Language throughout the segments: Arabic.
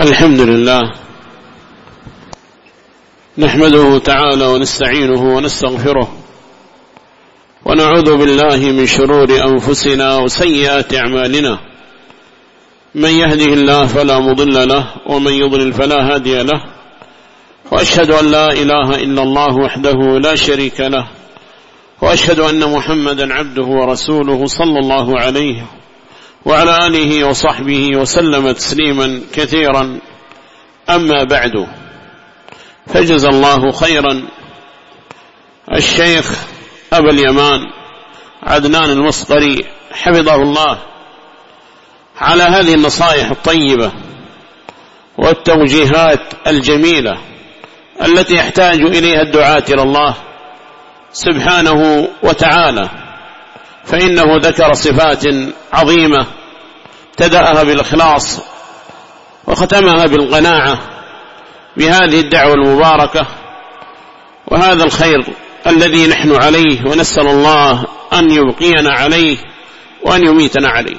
الحمد لله نحمده تعالى ونستعينه ونستغفره ونعوذ بالله من شرور أنفسنا وسيئات أعمالنا. من يهده الله فلا مضل له ومن يضلل فلا هادي له، وأشهد أن لا إله إلا الله وحده لا شريك له، وأشهد أن محمدا عبده ورسوله صلى الله عليه وعلى آله وصحبه وسلم تسليما كثيرا. أما بعد، فجزى الله خيرا الشيخ أبا اليمان عدنان المصقري حفظه الله على هذه النصائح الطيبة والتوجيهات الجميلة التي يحتاج إليها الدعاة إلى الله سبحانه وتعالى، فإنه ذكر صفات عظيمة ابتدأها بالإخلاص وختمها بالقناعة بهذه الدعوة المباركة وهذا الخير الذي نحن عليه، ونسأل الله أن يبقينا عليه وأن يميتنا عليه،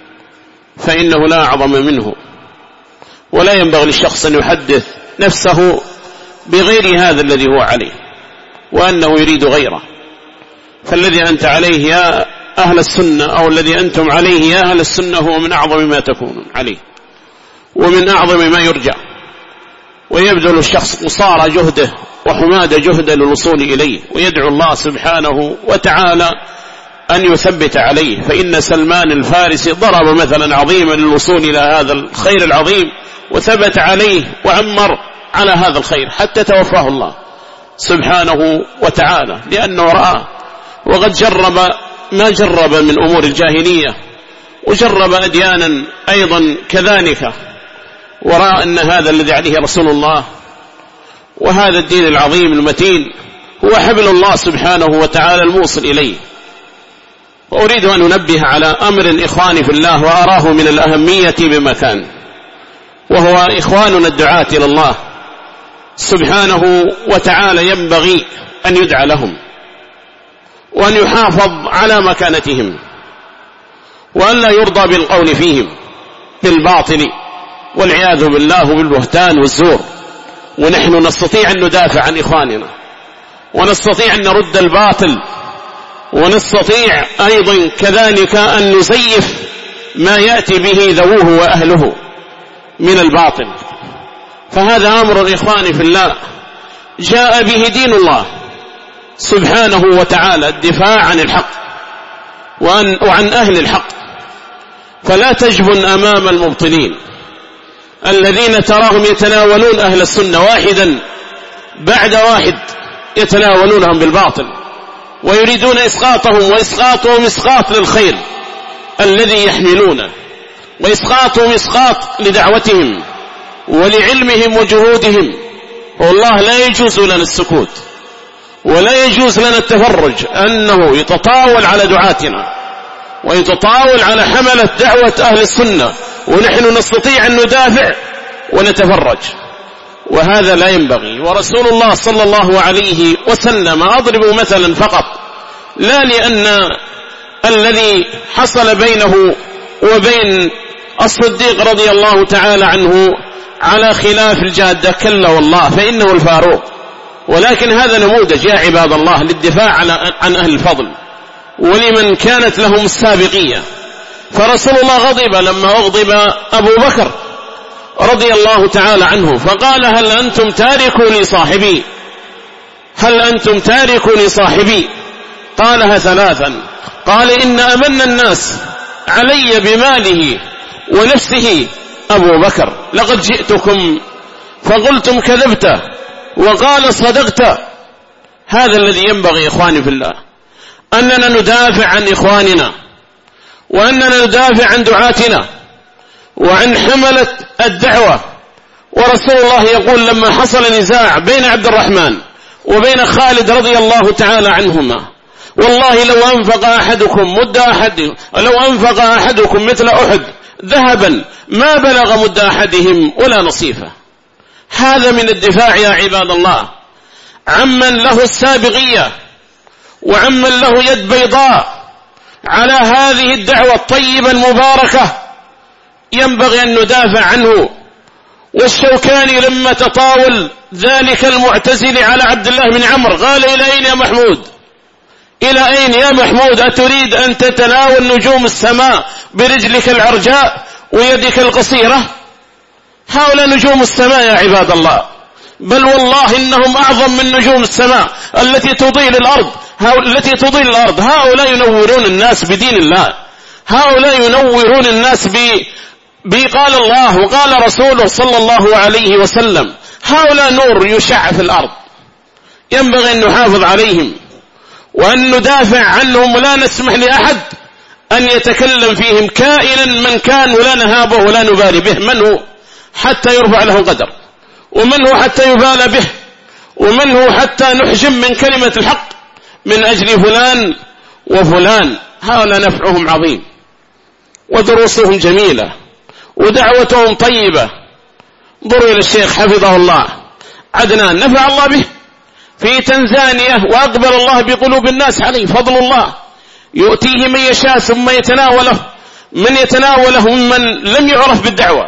فإنه لا أعظم منه، ولا ينبغي للشخص أن يحدث نفسه بغير هذا الذي هو عليه وأنه يريد غيره. فالذي أنت عليه يا أهل السنة، أو الذي أنتم عليه يا أهل السنة، هو من أعظم ما تكون عليه ومن أعظم ما يرجع، ويبذل الشخص قصارى جهده وحماد جهده للوصول إليه، ويدعو الله سبحانه وتعالى أن يثبت عليه. فإن سلمان الفارسي ضرب مثلا عظيما للوصول إلى هذا الخير العظيم وثبت عليه وعمر على هذا الخير حتى توفاه الله سبحانه وتعالى، لأنه رأى وقد جرب ما جرب من أمور الجاهلية، وجرب أديانا أيضا كذلك، ورأى أن هذا الذي عليه رسول الله وهذا الدين العظيم المتين هو حبل الله سبحانه وتعالى الموصل إليه. وأريد أن أنبه على أمر إخواني في الله وأراه من الأهمية بمكان، وهو إخواننا الدعاة إلى الله سبحانه وتعالى ينبغي أن يدعى لهم وأن يحافظ على مكانتهم، وأن لا يرضى بالقول فيهم بالباطل والعياذ بالله بالبهتان والزور. ونحن نستطيع أن ندافع عن إخواننا، ونستطيع أن نرد الباطل، ونستطيع أيضا كذلك أن نزيف ما يأتي به ذووه وأهله من الباطل. فهذا أمر إخواني في الله جاء به دين الله سبحانه وتعالى، الدفاع عن الحق وعن أهل الحق. فلا تجبن أمام المبطلين الذين تراهم يتناولون أهل السنة واحدا بعد واحد، يتناولونهم بالباطل ويريدون إسقاطهم، وإسقاطهم إسقاط للخير الذي يحملونه، وإسقاطهم إسقاط لدعوتهم ولعلمهم وجهودهم. والله لا يجوز لنا السكوت، ولا يجوز لنا التفرج أنه يتطاول على دعاتنا ويتطاول على حملة دعوة أهل السنة، ونحن نستطيع أن ندافع ونتفرج، وهذا لا ينبغي. ورسول الله صلى الله عليه وسلم، أضرب مثلا فقط، لا لأن الذي حصل بينه وبين الصديق رضي الله تعالى عنه على خلاف الجادة، كلا والله، فإنه الفاروق، ولكن هذا نموذج يا عباد الله للدفاع عن أهل الفضل ولمن كانت لهم السابقية. فرسول الله غضب لما أغضب أبو بكر رضي الله تعالى عنه، فقال هل أنتم تاركوني صاحبي؟ هل أنتم تاركوني صاحبي؟ قالها ثلاثا، قال إن أمن الناس علي بماله ونفسه أبو بكر، لقد جئتكم فقلتم كذبت وقال صدقت. هذا الذي ينبغي إخواني في الله، أننا ندافع عن إخواننا، وأننا ندافع عن دعاتنا وعن حملة الدعوة. ورسول الله يقول لما حصل نزاع بين عبد الرحمن وبين خالد رضي الله تعالى عنهما، والله لو أنفق أحدكم مثل أحد ذهبا ما بلغ مد أحدهم ولا نصيفه. هذا من الدفاع يا عباد الله عمن له السابقية وعمن له يد بيضاء على هذه الدعوة الطيبة المباركة، ينبغي أن ندافع عنه والشوكاني لما تطاول ذلك المعتزل على عبد الله بن عمرو قال: إلى أين يا محمود؟ إلى أين يا محمود؟ أتريد أن تتناول نجوم السماء برجلك العرجاء ويدك القصيرة؟ هؤلاء نجوم السماء يا عباد الله، بل والله إنهم أعظم من نجوم السماء التي تضيء الأرض. هؤلاء ينورون الناس بدين الله، هؤلاء ينورون الناس بقال الله وقال رسوله صلى الله عليه وسلم. هؤلاء نور يشع في الأرض، ينبغي أن نحافظ عليهم وأن ندافع عنهم، ولا نسمح لأحد أن يتكلم فيهم كائنا من كان، ولا نهابه ولا نبالي به. من هو حتى يرفع له قدر، ومن هو حتى يبالى به، ومن هو حتى نحجم من كلمة الحق من أجل فلان وفلان. هؤلاء نفعهم عظيم ودروسهم جميلة ودعوتهم طيبة. انظروا إلى الشيخ حفظه الله عدنان، نفع الله به في تنزانيا، وأقبل الله بقلوب الناس عليه، فضل الله يؤتيه من يشاء ثم يتناوله ممن لم يعرف بالدعوة،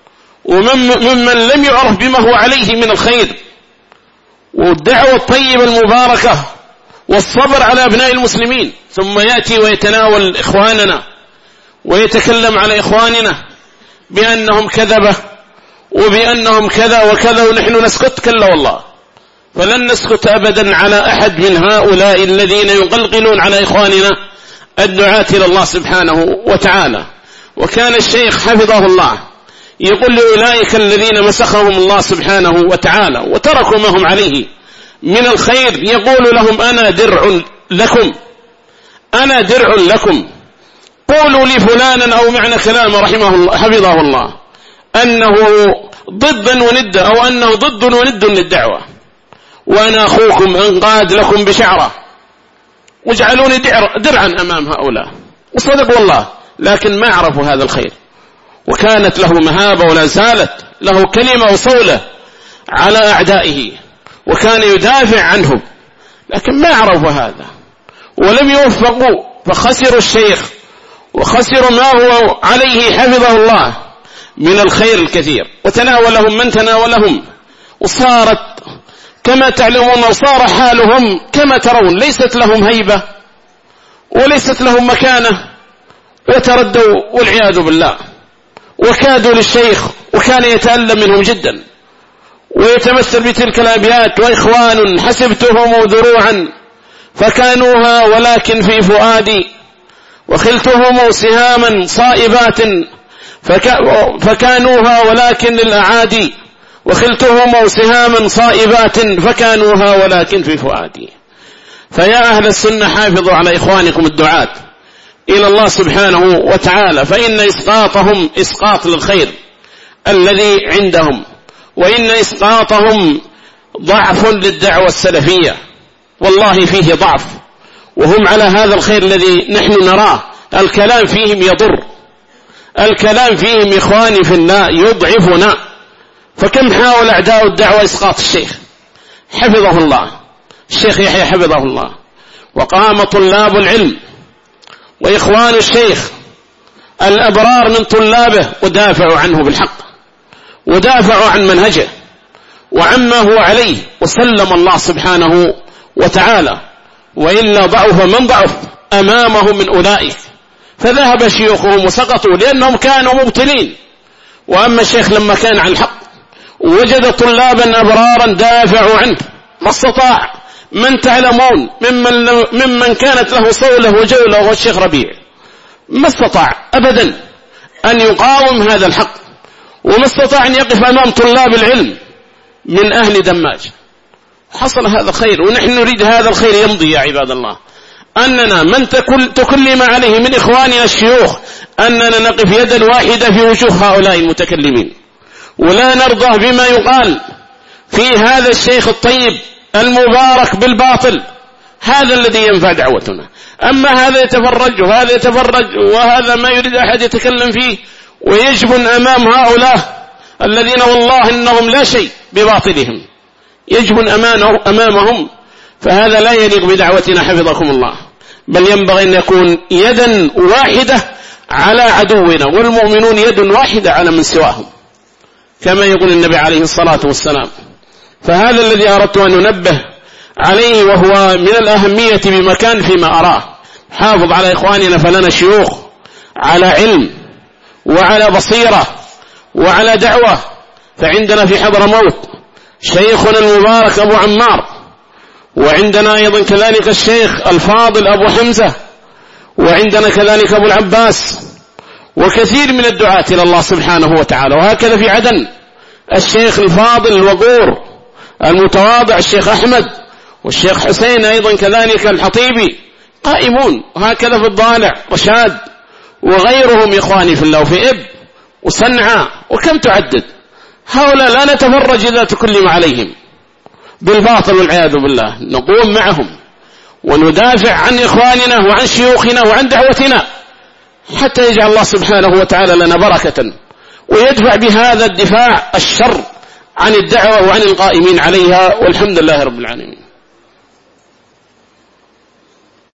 وممن لم يعرف بما هو عليه من الخير والدعوة الطيبة المباركة والصبر على أبناء المسلمين، ثم يأتي ويتناول إخواننا ويتكلم على إخواننا بأنهم كذبة وبأنهم كذا وكذا، ونحن نسكت؟ كلا والله، فلن نسكت أبدا على أحد من هؤلاء الذين يقلقلون على إخواننا الدعاة إلى الله سبحانه وتعالى. وكان الشيخ حفظه الله يقول لأولئك الذين مسخهم الله سبحانه وتعالى وتركوا ما هم عليه من الخير، يقول لهم: أنا درع لكم، أنا درع لكم. قولوا لفلانا، أو معنى كلام رحمه الله حفظه الله أنه ضدا وند، أو أنه ضد وند للدعوة، وأنا أخوكم أنقاد لكم بشعرة، واجعلوني درعا أمام هؤلاء. وصدق والله، لكن ما عرفوا هذا الخير، وكانت له مهابة ولا زالت له كلمة وصولة على أعدائه، وكان يدافع عنهم، لكن ما عرفوا هذا ولم يوفقوا، فخسروا الشيخ وخسروا ما هو عليه حفظه الله من الخير الكثير. وتناولهم من تناولهم، وصارت كما تعلمون، وصار حالهم كما ترون، ليست لهم هيبة وليست لهم مكانة، وتردوا والعياذ بالله، وكادوا للشيخ، وكان يتألم منهم جدا ويتمثل بتلك الأبيات: وإخوان حسبتهم ذروعا فكانوها ولكن في فؤادي، وخلتهم سهاما صائبات فكانوها ولكن للأعادي، وخلتهم سهاما صائبات فكانوها ولكن في فؤادي. فيا أهل السنة، حافظوا على إخوانكم الدعاة إلى الله سبحانه وتعالى، فإن إسقاطهم إسقاط للخير الذي عندهم، وإن إسقاطهم ضعف للدعوة السلفية، والله فيه ضعف، وهم على هذا الخير الذي نحن نراه. الكلام فيهم يضر، الكلام فيهم إخواني في الله يضعفنا. فكم حاول أعداء الدعوة إسقاط الشيخ حفظه الله، الشيخ يحيى حفظه الله، وقام طلاب العلم وإخوان الشيخ الأبرار من طلابه ودافعوا عنه بالحق، ودافعوا عن منهجه وعما هو عليه، وسلم الله سبحانه وتعالى. وإلا ضعف من ضعف أمامه من أولئك، فذهب شيوخهم وسقطوا لأنهم كانوا مبطلين. وأما الشيخ لما كان على الحق وجد طلابا أبرارا دافعوا عنه، ما استطاع من تعلمون ممن كانت له صولة وجولة، وهو الشيخ ربيع، ما استطاع أبدا أن يقاوم هذا الحق، وما استطاع أن يقف أمام طلاب العلم من أهل دماج. حصل هذا الخير، ونحن نريد هذا الخير يمضي يا عباد الله، أننا من تكلم عليه من إخواننا الشيوخ أننا نقف يدا واحدة في وجوه هؤلاء المتكلمين، ولا نرضى بما يقال في هذا الشيخ الطيب المبارك بالباطل. هذا الذي ينفع دعوتنا. أما هذا يتفرج وهذا يتفرج وهذا ما يريد أحد يتكلم فيه ويجبن أمام هؤلاء الذين والله إنهم لا شيء بباطلهم، يجبن أمامهم، فهذا لا يليق بدعوتنا حفظكم الله، بل ينبغي أن يكون يدا واحدة على عدونا، والمؤمنون يد واحدة على من سواهم. كما يقول النبي عليه الصلاة والسلام. فهذا الذي أردت أن ننبه عليه، وهو من الأهمية بمكان فيما أراه. حافظ على إخواننا، فلنا شيوخ على علم وعلى بصيرة وعلى دعوة. فعندنا في حضرموت شيخنا المبارك أبو عمار، وعندنا أيضا كذلك الشيخ الفاضل أبو حمزة، وعندنا كذلك أبو العباس، وكثير من الدعاة إلى الله سبحانه وتعالى. وهكذا في عدن الشيخ الفاضل الوقور المتواضع الشيخ أحمد، والشيخ حسين أيضا كذلك الحطيبي قائمون. وهكذا في الضالع رشاد وغيرهم إخواني في الله، وفي إب وصنعاء، وكم تعدد. هؤلاء لا نتفرج إذا تكلم عليهم بالباطل والعياذ بالله، نقوم معهم وندافع عن إخواننا وعن شيوخنا وعن دعوتنا، حتى يجعل الله سبحانه وتعالى لنا بركة، ويدفع بهذا الدفاع الشر عن الدعوة وعن القائمين عليها. والحمد لله رب العالمين.